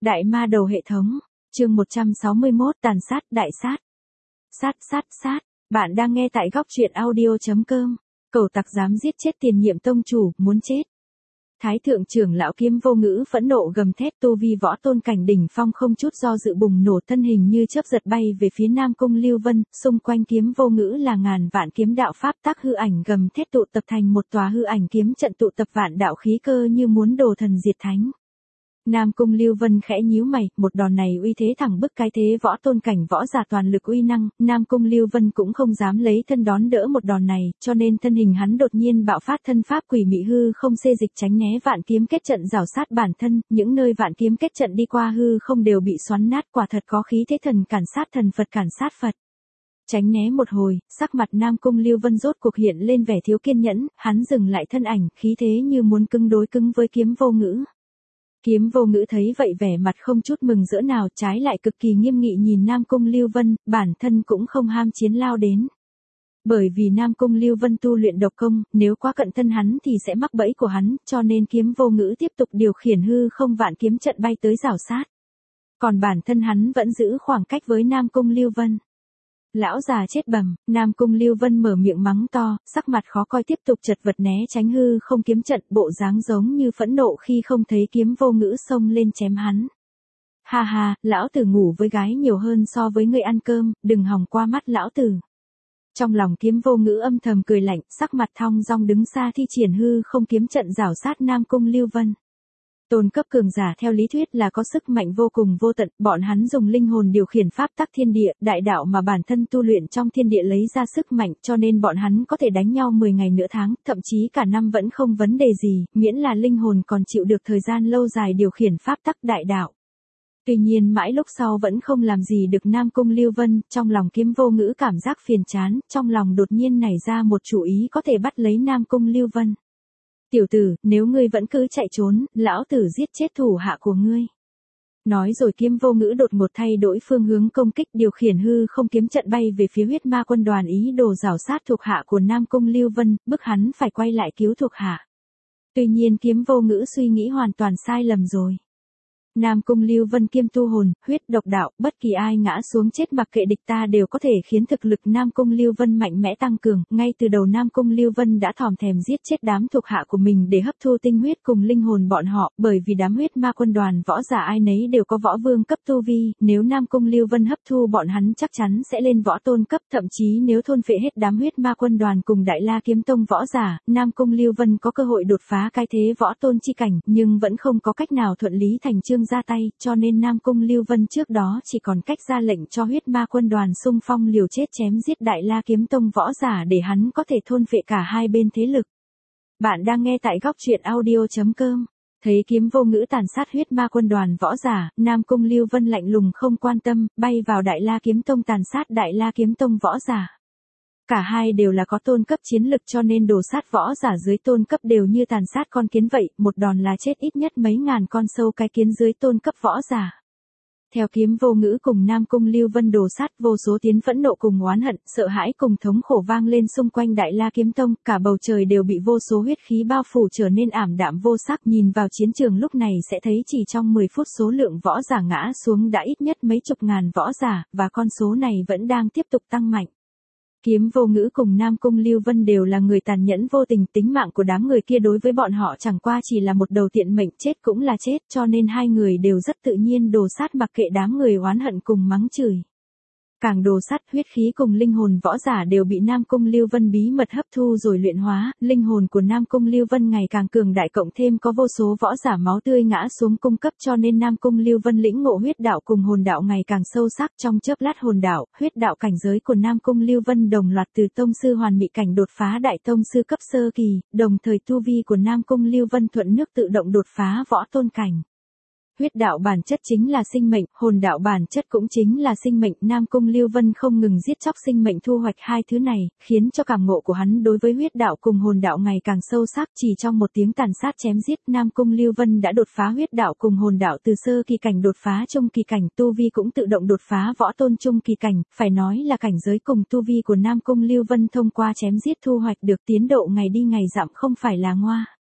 Đại ma đầu hệ thống, chương 161 tàn sát đại sát. Sát. Bạn đang nghe tại góc truyện audio.com. Cẩu tặc dám giết chết tiền nhiệm tông chủ, muốn chết. Thái thượng trưởng lão Kiếm Vô Ngữ phẫn nộ gầm thét, tu vi võ tôn cảnh đỉnh phong không chút do dự bùng nổ, thân hình như chớp giật bay về phía Nam Cung Lưu Vân, xung quanh Kiếm Vô Ngữ là ngàn vạn kiếm đạo pháp tác hư ảnh gầm thét tụ tập thành một tòa hư ảnh kiếm trận, tụ tập vạn đạo khí cơ như muốn đồ thần diệt thánh. Nam Cung Lưu Vân khẽ nhíu mày, một đòn này uy thế thẳng bức cái thế võ tôn cảnh võ giả toàn lực uy năng, Nam Cung Lưu Vân cũng không dám lấy thân đón đỡ một đòn này, cho nên thân hình hắn đột nhiên bạo phát thân pháp quỷ mị hư không xê dịch tránh né vạn kiếm kết trận rào sát bản thân, những nơi vạn kiếm kết trận đi qua hư không đều bị xoắn nát, quả thật có khí thế thần cản sát thần, Phật cản sát Phật. Tránh né một hồi, sắc mặt Nam Cung Lưu Vân rốt cuộc hiện lên vẻ thiếu kiên nhẫn, hắn dừng lại thân ảnh, khí thế như muốn cứng đối cứng với Kiếm Vô Ngữ. Kiếm Vô Ngữ thấy vậy vẻ mặt không chút mừng rỡ nào, trái lại cực kỳ nghiêm nghị nhìn Nam Cung Lưu Vân, bản thân cũng không ham chiến lao đến. Bởi vì Nam Cung Lưu Vân tu luyện độc công, nếu quá cận thân hắn thì sẽ mắc bẫy của hắn, cho nên Kiếm Vô Ngữ tiếp tục điều khiển hư không vạn kiếm trận bay tới rảo sát. Còn bản thân hắn vẫn giữ khoảng cách với Nam Cung Lưu Vân. Lão già chết bầm, Nam Cung Lưu Vân mở miệng mắng to, sắc mặt khó coi tiếp tục chật vật né tránh hư không kiếm trận, bộ dáng giống như phẫn nộ khi không thấy Kiếm Vô Ngữ xông lên chém hắn. Ha, lão tử ngủ với gái nhiều hơn so với người ăn cơm, đừng hòng qua mắt lão tử. Trong lòng Kiếm Vô Ngữ âm thầm cười lạnh, sắc mặt thong dong đứng xa thi triển hư không kiếm trận rảo sát Nam Cung Lưu Vân. Tôn cấp cường giả theo lý thuyết là có sức mạnh vô cùng vô tận, bọn hắn dùng linh hồn điều khiển pháp tắc thiên địa, đại đạo mà bản thân tu luyện trong thiên địa lấy ra sức mạnh, cho nên bọn hắn có thể đánh nhau 10 ngày nửa tháng, thậm chí cả năm vẫn không vấn đề gì, miễn là linh hồn còn chịu được thời gian lâu dài điều khiển pháp tắc đại đạo. Tuy nhiên mãi lúc sau vẫn không làm gì được Nam Cung Lưu Vân, trong lòng Kiếm Vô Ngữ cảm giác phiền chán, trong lòng đột nhiên nảy ra một chủ ý có thể bắt lấy Nam Cung Lưu Vân. Tiểu tử, nếu ngươi vẫn cứ chạy trốn, lão tử giết chết thủ hạ của ngươi. Nói rồi Kiếm Vô Ngữ đột ngột thay đổi phương hướng công kích, điều khiển hư không kiếm trận bay về phía huyết ma quân đoàn, ý đồ rảo sát thuộc hạ của Nam Cung Lưu Vân, bức hắn phải quay lại cứu thuộc hạ. Tuy nhiên Kiếm Vô Ngữ suy nghĩ hoàn toàn sai lầm rồi. Nam Cung Lưu Vân kiêm tu hồn, huyết độc đạo, bất kỳ ai ngã xuống chết mặc kệ địch ta đều có thể khiến thực lực Nam Cung Lưu Vân mạnh mẽ tăng cường, ngay từ đầu Nam Cung Lưu Vân đã thòm thèm giết chết đám thuộc hạ của mình để hấp thu tinh huyết cùng linh hồn bọn họ, bởi vì đám huyết ma quân đoàn võ giả ai nấy đều có võ vương cấp tu vi, nếu Nam Cung Lưu Vân hấp thu bọn hắn chắc chắn sẽ lên võ tôn cấp, thậm chí nếu thôn phệ hết đám huyết ma quân đoàn cùng Đại La Kiếm Tông võ giả, Nam Cung Lưu Vân có cơ hội đột phá cái thế võ tôn chi cảnh, nhưng vẫn không có cách nào thuận lý thành chương ra tay, cho nên Nam Cung Lưu Vân trước đó chỉ còn cách ra lệnh cho huyết ma quân đoàn xung phong liều chết chém giết Đại La Kiếm Tông võ giả để hắn có thể thôn phệ cả hai bên thế lực. Bạn đang nghe tại góc truyện audio.com. Thấy Kiếm Vô Ngữ tàn sát huyết ma quân đoàn võ giả, Nam Cung Lưu Vân lạnh lùng không quan tâm, bay vào Đại La Kiếm Tông tàn sát Đại La Kiếm Tông võ giả. Cả hai đều là có tôn cấp chiến lực cho nên đồ sát võ giả dưới tôn cấp đều như tàn sát con kiến vậy, một đòn là chết ít nhất mấy ngàn con sâu cái kiến dưới tôn cấp võ giả. Theo Kiếm Vô Ngữ cùng Nam Cung Lưu Vân đồ sát, vô số tiếng phẫn nộ cùng oán hận, sợ hãi cùng thống khổ vang lên xung quanh Đại La Kiếm Tông, cả bầu trời đều bị vô số huyết khí bao phủ trở nên ảm đạm vô sắc, nhìn vào chiến trường lúc này sẽ thấy chỉ trong 10 phút số lượng võ giả ngã xuống đã ít nhất mấy chục ngàn võ giả, và con số này vẫn đang tiếp tục tăng mạnh. Kiếm Vô Ngữ cùng Nam Cung Lưu Vân đều là người tàn nhẫn vô tình, tính mạng của đám người kia đối với bọn họ chẳng qua chỉ là một đầu tiện mệnh, chết cũng là chết, cho nên hai người đều rất tự nhiên đồ sát mặc kệ đám người oán hận cùng mắng chửi. Càng đồ sát, huyết khí cùng linh hồn võ giả đều bị Nam Cung Lưu Vân bí mật hấp thu rồi luyện hóa, linh hồn của Nam Cung Lưu Vân ngày càng cường đại, cộng thêm có vô số võ giả máu tươi ngã xuống cung cấp, cho nên Nam Cung Lưu Vân lĩnh ngộ huyết đạo cùng hồn đạo ngày càng sâu sắc, trong chớp lát hồn đạo, huyết đạo cảnh giới của Nam Cung Lưu Vân đồng loạt từ tông sư hoàn mỹ cảnh đột phá đại tông sư cấp sơ kỳ, đồng thời tu vi của Nam Cung Lưu Vân thuận nước tự động đột phá võ tôn cảnh. Huyết đạo bản chất chính là sinh mệnh, hồn đạo bản chất cũng chính là sinh mệnh, Nam Cung Lưu Vân không ngừng giết chóc sinh mệnh thu hoạch hai thứ này, khiến cho cảm ngộ của hắn đối với huyết đạo cùng hồn đạo ngày càng sâu sắc, chỉ trong một tiếng tàn sát chém giết, Nam Cung Lưu Vân đã đột phá huyết đạo cùng hồn đạo từ sơ kỳ cảnh đột phá trung kỳ cảnh, tu vi cũng tự động đột phá võ tôn trung kỳ cảnh, phải nói là cảnh giới cùng tu vi của Nam Cung Lưu Vân thông qua chém giết thu hoạch được tiến độ ngày đi ngày dặm không phải là ngoa.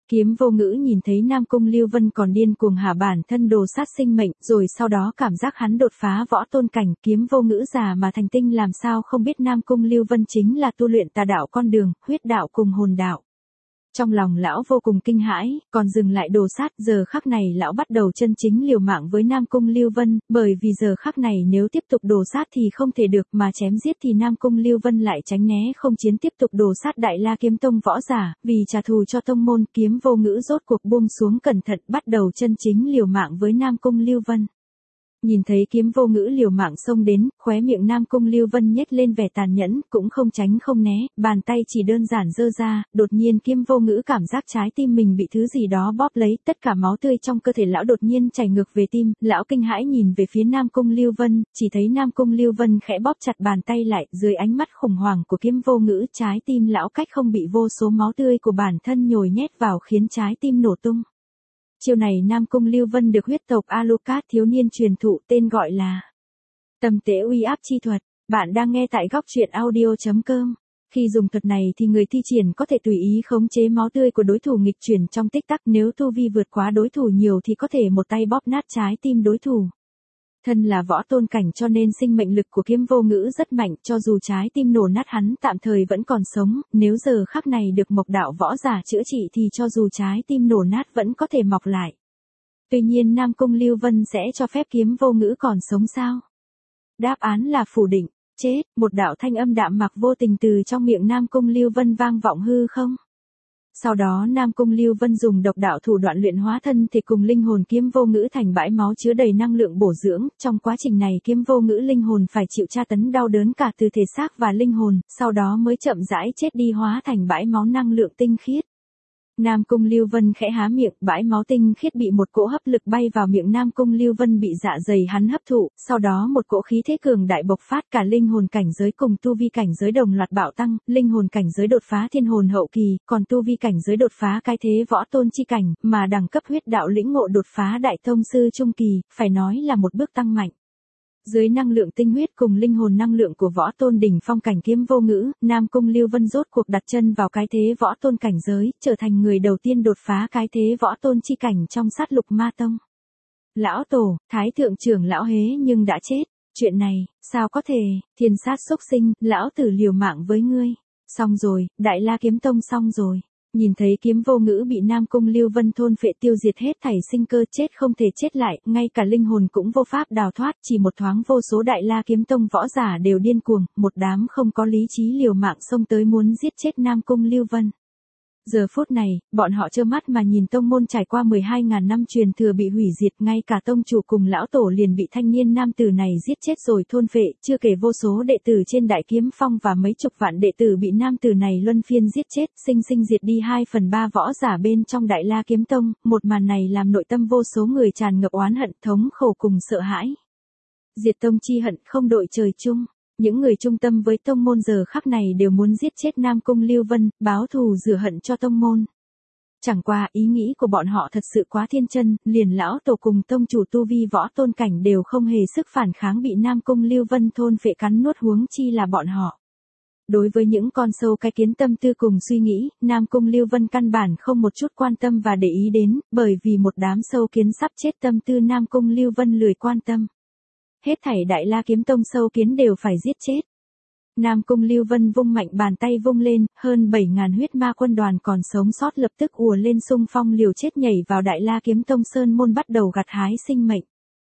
Kiếm Vô Ngữ nhìn thấy Nam Cung Lưu Vân còn điên cuồng hạ bản thân đồ sát sinh mệnh, rồi sau đó cảm giác hắn đột phá võ tôn cảnh. Kiếm Vô Ngữ già mà thành tinh làm sao không biết Nam Cung Lưu Vân chính là tu luyện tà đạo con đường, huyết đạo cùng hồn đạo. Trong lòng lão vô cùng kinh hãi, còn dừng lại đồ sát. Giờ khắc này lão bắt đầu chân chính liều mạng với Nam Cung Lưu Vân, bởi vì giờ khắc này nếu tiếp tục đồ sát thì không thể được, mà chém giết thì Nam Cung Lưu Vân lại tránh né không chiến, tiếp tục đồ sát Đại La Kiếm Tông võ giả. Vì trả thù cho tông môn, Kiếm Vô Ngữ rốt cuộc buông xuống cẩn thận, bắt đầu chân chính liều mạng với Nam Cung Lưu Vân. Nhìn thấy Kiếm Vô Ngữ liều mạng xông đến, khóe miệng Nam Cung Lưu Vân nhếch lên vẻ tàn nhẫn, cũng không tránh không né, bàn tay chỉ đơn giản giơ ra. Đột nhiên Kiếm Vô Ngữ cảm giác trái tim mình bị thứ gì đó bóp lấy, tất cả máu tươi trong cơ thể lão đột nhiên chảy ngược về tim. Lão kinh hãi nhìn về phía Nam Cung Lưu Vân, chỉ thấy Nam Cung Lưu Vân khẽ bóp chặt bàn tay lại. Dưới ánh mắt khủng hoảng của Kiếm Vô Ngữ, trái tim lão cách không bị vô số máu tươi của bản thân nhồi nhét vào, khiến trái tim nổ tung. Chiêu này Nam Cung Lưu Vân được huyết tộc Alucard thiếu niên truyền thụ, tên gọi là Tầm Tế Uy Áp Chi Thuật. Bạn đang nghe tại góc truyện audio.com. Khi dùng thuật này thì người thi triển có thể tùy ý khống chế máu tươi của đối thủ nghịch chuyển trong tích tắc, nếu tu vi vượt quá đối thủ nhiều thì có thể một tay bóp nát trái tim đối thủ. Thân là võ tôn cảnh cho nên sinh mệnh lực của Kiếm Vô Ngữ rất mạnh, cho dù trái tim nổ nát hắn tạm thời vẫn còn sống, nếu giờ khắc này được Mộc đạo võ giả chữa trị thì cho dù trái tim nổ nát vẫn có thể mọc lại. Tuy nhiên Nam Cung Lưu Vân sẽ cho phép Kiếm Vô Ngữ còn sống sao? Đáp án là phủ định, chết. Một đạo thanh âm đạm mạc vô tình từ trong miệng Nam Cung Lưu Vân vang vọng hư không. Sau đó Nam Cung Lưu Vân dùng độc đạo thủ đoạn luyện hóa thân thể cùng linh hồn Kiếm Vô Ngữ thành bãi máu chứa đầy năng lượng bổ dưỡng. Trong quá trình này Kiếm Vô Ngữ linh hồn phải chịu tra tấn đau đớn cả từ thể xác và linh hồn, sau đó mới chậm rãi chết đi, hóa thành bãi máu năng lượng tinh khiết. Nam Cung Lưu Vân khẽ há miệng, bãi máu tinh khiết bị một cỗ hấp lực bay vào miệng Nam Cung Lưu Vân, bị dạ dày hắn hấp thụ, sau đó một cỗ khí thế cường đại bộc phát, cả linh hồn cảnh giới cùng tu vi cảnh giới đồng loạt bạo tăng, linh hồn cảnh giới đột phá thiên hồn hậu kỳ, còn tu vi cảnh giới đột phá cái thế võ tôn chi cảnh, mà đẳng cấp huyết đạo lĩnh ngộ đột phá đại tông sư trung kỳ, phải nói là một bước tăng mạnh. Dưới năng lượng tinh huyết cùng linh hồn năng lượng của võ tôn đỉnh phong cảnh Kiếm Vô Ngữ, Nam Cung Lưu Vân rốt cuộc đặt chân vào cái thế võ tôn cảnh giới, trở thành người đầu tiên đột phá cái thế võ tôn chi cảnh trong Sát Lục Ma Tông. Lão tổ, Thái thượng trưởng lão hế nhưng đã chết. Chuyện này, sao có thể? Thiên sát xúc sinh, lão tử liều mạng với ngươi. Xong rồi, Đại La Kiếm Tông xong rồi. Nhìn thấy Kiếm Vô Ngữ bị Nam Cung Lưu Vân thôn phệ tiêu diệt hết thảy sinh cơ, chết không thể chết lại, ngay cả linh hồn cũng vô pháp đào thoát, chỉ một thoáng vô số Đại La Kiếm Tông võ giả đều điên cuồng, một đám không có lý trí liều mạng xông tới muốn giết chết Nam Cung Lưu Vân. Giờ phút này, bọn họ trơ mắt mà nhìn tông môn trải qua 12.000 năm truyền thừa bị hủy diệt, ngay cả tông chủ cùng lão tổ liền bị thanh niên nam tử này giết chết rồi thôn phệ, chưa kể vô số đệ tử trên Đại Kiếm Phong và mấy chục vạn đệ tử bị nam tử này luân phiên giết chết, sinh sinh diệt đi 2/3 võ giả bên trong Đại La Kiếm Tông. Một màn này làm nội tâm vô số người tràn ngập oán hận, thống khổ cùng sợ hãi. Diệt tông chi hận không đội trời chung. Những người trung tâm với tông môn giờ khắc này đều muốn giết chết Nam Cung Lưu Vân, báo thù rửa hận cho tông môn. Chẳng qua ý nghĩ của bọn họ thật sự quá thiên chân, liền lão tổ cùng tông chủ tu vi võ tôn cảnh đều không hề sức phản kháng, bị Nam Cung Lưu Vân thôn phệ cắn nuốt, huống chi là bọn họ. Đối với những con sâu cái kiến tâm tư cùng suy nghĩ, Nam Cung Lưu Vân căn bản không một chút quan tâm và để ý đến, bởi vì một đám sâu kiến sắp chết tâm tư Nam Cung Lưu Vân lười quan tâm. Hết thảy Đại La Kiếm Tông sâu kiến đều phải giết chết. Nam Cung Lưu Vân vung mạnh bàn tay vung lên, hơn 7.000 huyết ma quân đoàn còn sống sót lập tức ùa lên xung phong liều chết nhảy vào Đại La Kiếm Tông sơn môn, bắt đầu gặt hái sinh mệnh.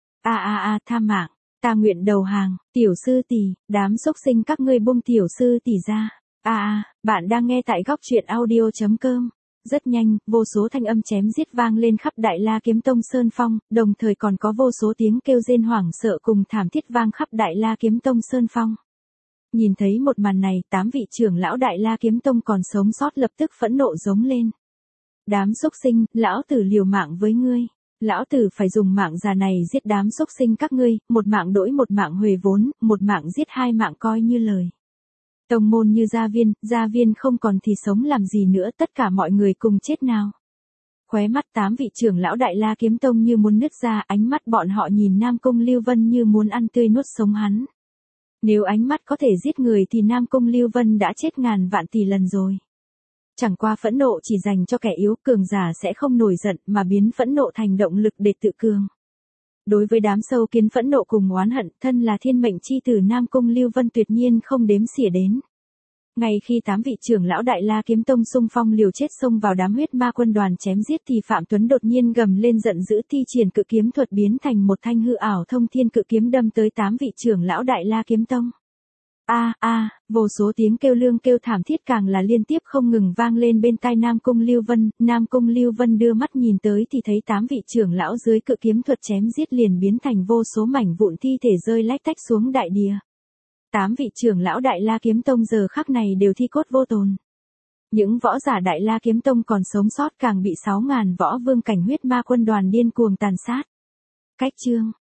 Tha mạng, ta nguyện đầu hàng, tiểu sư tỷ, đám xúc sinh các ngươi buông tiểu sư tỷ ra. Bạn đang nghe tại góc truyện audio.com. Rất nhanh, vô số thanh âm chém giết vang lên khắp Đại La Kiếm Tông sơn phong, đồng thời còn có vô số tiếng kêu rên hoảng sợ cùng thảm thiết vang khắp Đại La Kiếm Tông sơn phong. Nhìn thấy một màn này, 8 vị trưởng lão Đại La Kiếm Tông còn sống sót lập tức phẫn nộ giống lên. Đám xúc sinh, lão tử liều mạng với ngươi. Lão tử phải dùng mạng già này giết đám xúc sinh các ngươi, một mạng đổi một mạng huề vốn, một mạng giết hai mạng coi như lời. Tông môn như gia viên không còn thì sống làm gì nữa, tất cả mọi người cùng chết nào. Khóe mắt 8 vị trưởng lão Đại La Kiếm Tông như muốn nứt ra, ánh mắt bọn họ nhìn Nam Cung Lưu Vân như muốn ăn tươi nuốt sống hắn. Nếu ánh mắt có thể giết người thì Nam Cung Lưu Vân đã chết ngàn vạn tỷ lần rồi. Chẳng qua phẫn nộ chỉ dành cho kẻ yếu, cường giả sẽ không nổi giận mà biến phẫn nộ thành động lực để tự cường. Đối với đám sâu kiến phẫn nộ cùng oán hận, thân là thiên mệnh chi tử Nam Cung Lưu Vân tuyệt nhiên không đếm xỉa đến. Ngay khi 8 vị trưởng lão Đại La Kiếm Tông xung phong liều chết xông vào đám huyết ma quân đoàn chém giết thì Phạm Tuấn đột nhiên gầm lên giận dữ, thi triển cự kiếm thuật biến thành một thanh hư ảo thông thiên cự kiếm đâm tới 8 vị trưởng lão Đại La Kiếm Tông. Vô số tiếng kêu lương kêu thảm thiết càng là liên tiếp không ngừng vang lên bên tai Nam Cung Lưu Vân. Nam Cung Lưu Vân đưa mắt nhìn tới thì thấy 8 vị trưởng lão dưới cự kiếm thuật chém giết liền biến thành vô số mảnh vụn thi thể rơi lách tách xuống đại địa. 8 vị trưởng lão Đại La Kiếm Tông giờ khắc này đều thi cốt vô tồn. Những võ giả Đại La Kiếm Tông còn sống sót càng bị 6.000 võ vương cảnh huyết ma quân đoàn điên cuồng tàn sát. Cách chương